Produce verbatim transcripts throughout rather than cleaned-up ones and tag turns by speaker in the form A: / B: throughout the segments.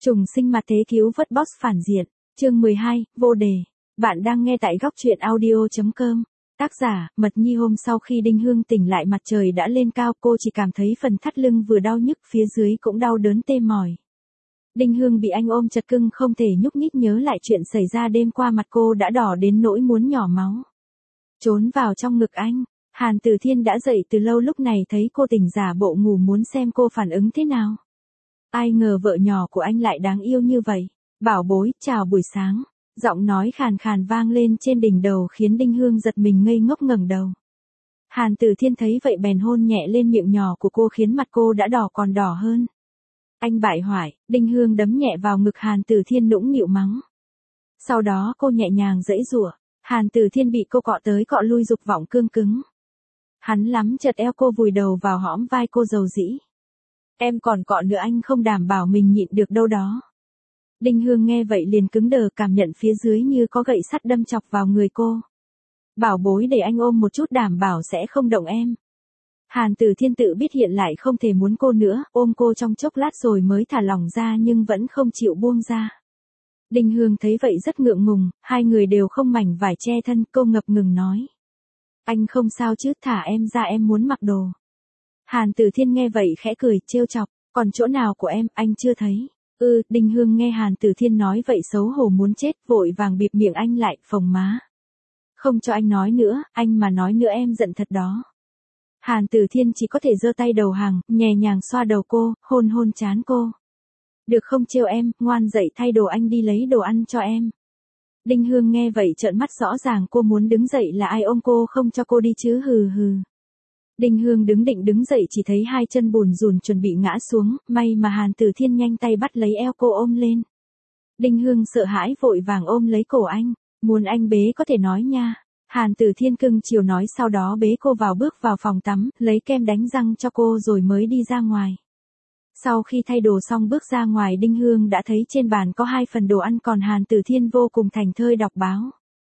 A: Trùng sinh mặt thế cứu vớt boss phản diện. Chương mười hai, vô đề. Bạn đang nghe tại góc truyện audio chấm com. Tác giả, Mật Nhi. Hôm sau khi Đinh Hương tỉnh lại mặt trời đã lên cao, cô chỉ cảm thấy phần thắt lưng vừa đau nhức, phía dưới cũng đau đớn tê mỏi. Đinh Hương bị anh ôm chặt cưng không thể nhúc nhích, nhớ lại chuyện xảy ra đêm qua, mặt cô đã đỏ đến nỗi muốn nhỏ máu. Trốn vào trong ngực anh, Hàn Tử Thiên đã dậy từ lâu, lúc này thấy cô tỉnh giả bộ ngủ muốn xem cô phản ứng thế nào. Ai ngờ vợ nhỏ của anh lại đáng yêu như vậy. Bảo bối, chào buổi sáng. Giọng nói khàn khàn vang lên trên đỉnh đầu khiến Đinh Hương giật mình ngây ngốc ngẩng đầu. Hàn Tử Thiên thấy vậy bèn hôn nhẹ lên miệng nhỏ của cô khiến mặt cô đã đỏ còn đỏ hơn. Anh bại hoại. Đinh Hương đấm nhẹ vào ngực Hàn Tử Thiên nũng nịu mắng. Sau đó cô nhẹ nhàng giãy giụa. Hàn Tử Thiên bị cô cọ tới cọ lui, dục vọng cương cứng. Hắn lắm chật eo cô, vùi đầu vào hõm vai cô dầu dĩ. Em còn cọ nữa, anh không đảm bảo mình nhịn được đâu đó. Đinh Hương nghe vậy liền cứng đờ, cảm nhận phía dưới như có gậy sắt đâm chọc vào người cô. Bảo bối, để anh ôm một chút, đảm bảo sẽ không động em. Hàn Tử Thiên tự biết hiện lại không thể muốn cô nữa, ôm cô trong chốc lát rồi mới thả lỏng ra nhưng vẫn không chịu buông ra. Đinh Hương thấy vậy rất ngượng ngùng, hai người đều không mảnh vải che thân, cô ngập ngừng nói. Anh không sao chứ, thả em ra, em muốn mặc đồ. Hàn Tử Thiên nghe vậy khẽ cười, trêu chọc, còn chỗ nào của em, anh chưa thấy. Ừ, Đinh Hương nghe Hàn Tử Thiên nói vậy xấu hổ muốn chết, vội vàng bịt miệng anh lại, phồng má. Không cho anh nói nữa, anh mà nói nữa em giận thật đó. Hàn Tử Thiên chỉ có thể giơ tay đầu hàng, nhẹ nhàng xoa đầu cô, hôn hôn trán cô. Được không, trêu em, ngoan dậy thay đồ, anh đi lấy đồ ăn cho em. Đinh Hương nghe vậy trợn mắt, rõ ràng cô muốn đứng dậy là ai ôm cô không cho cô đi chứ, hừ hừ. Đinh Hương đứng định đứng dậy chỉ thấy hai chân bùn rùn chuẩn bị ngã xuống, may mà Hàn Tử Thiên nhanh tay bắt lấy eo cô ôm lên. Đinh Hương sợ hãi vội vàng ôm lấy cổ anh, muốn anh bế có thể nói nha. Hàn Tử Thiên cưng chiều nói, sau đó bế cô vào, bước vào phòng tắm, lấy kem đánh răng cho cô rồi mới đi ra ngoài. Sau khi thay đồ xong bước ra ngoài, Đinh Hương đã thấy trên bàn có hai phần đồ ăn, còn Hàn Tử Thiên vô cùng thảnh thơi đọc báo.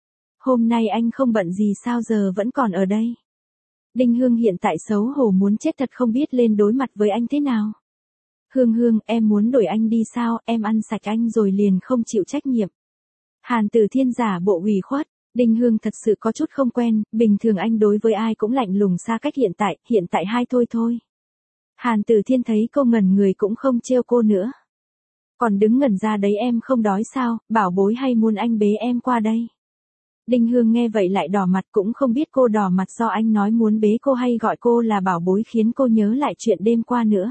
A: Hôm nay anh không bận gì sao giờ vẫn còn ở đây? Đinh Hương hiện tại xấu hổ muốn chết thật, không biết lên đối mặt với anh thế nào. Hương Hương, em muốn đuổi anh đi sao, em ăn sạch anh rồi liền không chịu trách nhiệm. Hàn Tử Thiên giả bộ ủy khuất, Đinh Hương thật sự có chút không quen, bình thường anh đối với ai cũng lạnh lùng xa cách, hiện tại, hiện tại hai thôi thôi. Hàn Tử Thiên thấy cô ngẩn người cũng không trêu cô nữa. Còn đứng ngẩn ra đấy, em không đói sao, bảo bối, hay muốn anh bế em qua đây? Đinh Hương nghe vậy lại đỏ mặt, cũng không biết cô đỏ mặt do anh nói muốn bế cô hay gọi cô là bảo bối khiến cô nhớ lại chuyện đêm qua nữa.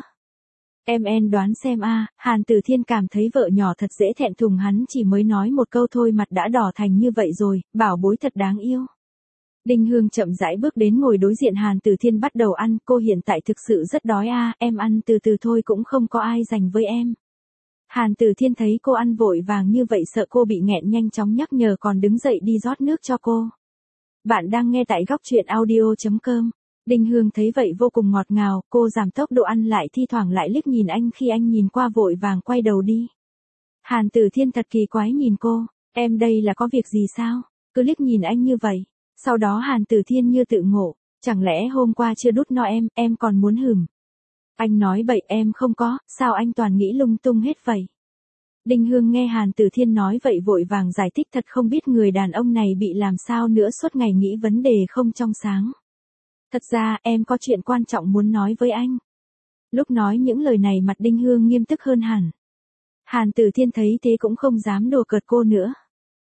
A: Em en đoán xem a. À, Hàn Tử Thiên cảm thấy vợ nhỏ thật dễ thẹn thùng, hắn chỉ mới nói một câu thôi mặt đã đỏ thành như vậy rồi, bảo bối thật đáng yêu. Đinh Hương chậm rãi bước đến ngồi đối diện Hàn Tử Thiên bắt đầu ăn, cô hiện tại thực sự rất đói a, à, em ăn từ từ thôi, cũng không có ai dành với em. Hàn Tử Thiên thấy cô ăn vội vàng như vậy sợ cô bị nghẹn, nhanh chóng nhắc nhở, còn đứng dậy đi rót nước cho cô. Bạn đang nghe tại góc truyện audio chấm com. Đinh Hương thấy vậy vô cùng ngọt ngào, cô giảm tốc độ ăn lại, thi thoảng lại liếc nhìn anh, khi anh nhìn qua vội vàng quay đầu đi. Hàn Tử Thiên thật kỳ quái nhìn cô, em đây là có việc gì sao, cứ liếc nhìn anh như vậy. Sau đó Hàn Tử Thiên như tự ngộ, chẳng lẽ hôm qua chưa đút no em, em còn muốn hửm. Anh nói bậy, em không có, sao anh toàn nghĩ lung tung hết vậy? Đinh Hương nghe Hàn Tử Thiên nói vậy vội vàng giải thích, thật không biết người đàn ông này bị làm sao nữa, suốt ngày nghĩ vấn đề không trong sáng. Thật ra, em có chuyện quan trọng muốn nói với anh. Lúc nói những lời này mặt Đinh Hương nghiêm túc hơn hẳn. Hàn Tử Thiên thấy thế cũng không dám đùa cợt cô nữa.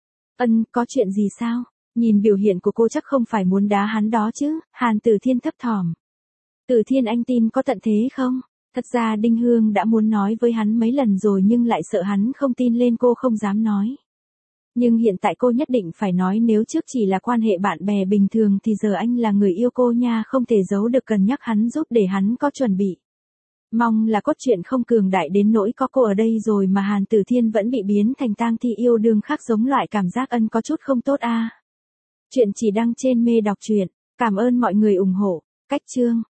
A: Ân, có chuyện gì sao? Nhìn biểu hiện của cô chắc không phải muốn đá hắn đó chứ, Hàn Tử Thiên thấp thỏm. Tử Thiên, anh tin có tận thế không? Thật ra Đinh Hương đã muốn nói với hắn mấy lần rồi nhưng lại sợ hắn không tin lên cô không dám nói. Nhưng hiện tại cô nhất định phải nói, nếu trước chỉ là quan hệ bạn bè bình thường thì giờ anh là người yêu cô nha, không thể giấu được, cần nhắc hắn giúp để hắn có chuẩn bị. Mong là cốt truyện không cường đại đến nỗi có cô ở đây rồi mà Hàn Tử Thiên vẫn bị biến thành tang thi yêu đương khác giống, loại cảm giác ân có chút không tốt a. À. Chuyện chỉ đăng trên Mê Đọc Truyện. Cảm ơn mọi người ủng hộ. Cách chương